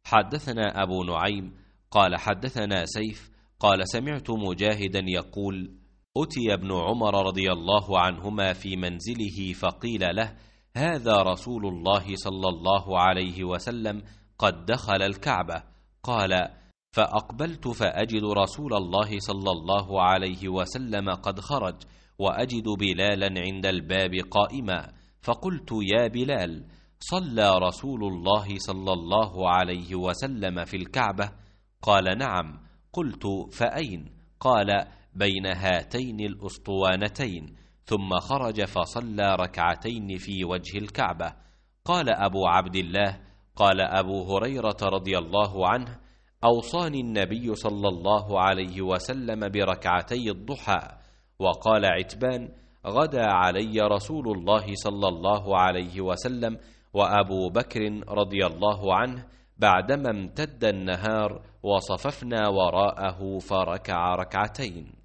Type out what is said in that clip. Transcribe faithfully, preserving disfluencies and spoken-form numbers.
حدثنا أبو نعيم قال حدثنا سيف قال سمعت مجاهدا يقول: أتي ابن عمر رضي الله عنهما في منزله فقيل له: هذا رسول الله صلى الله عليه وسلم قد دخل الكعبة. قال: فأقبلت فأجد رسول الله صلى الله عليه وسلم قد خرج، وأجد بلالا عند الباب قائما، فقلت: يا بلال، صلى رسول الله صلى الله عليه وسلم في الكعبة؟ قال: نعم. قلت: فأين؟ قال: بين هاتين الأسطوانتين. ثم خرج فصلى ركعتين في وجه الكعبة. قال أبو عبد الله: قال أبو هريرة رضي الله عنه: أوصاني النبي صلى الله عليه وسلم بركعتي الضحى. وقال عتبان: غدا علي رسول الله صلى الله عليه وسلم وأبو بكر رضي الله عنه بعدما امتد النهار، وصففنا وراءه فركع ركعتين.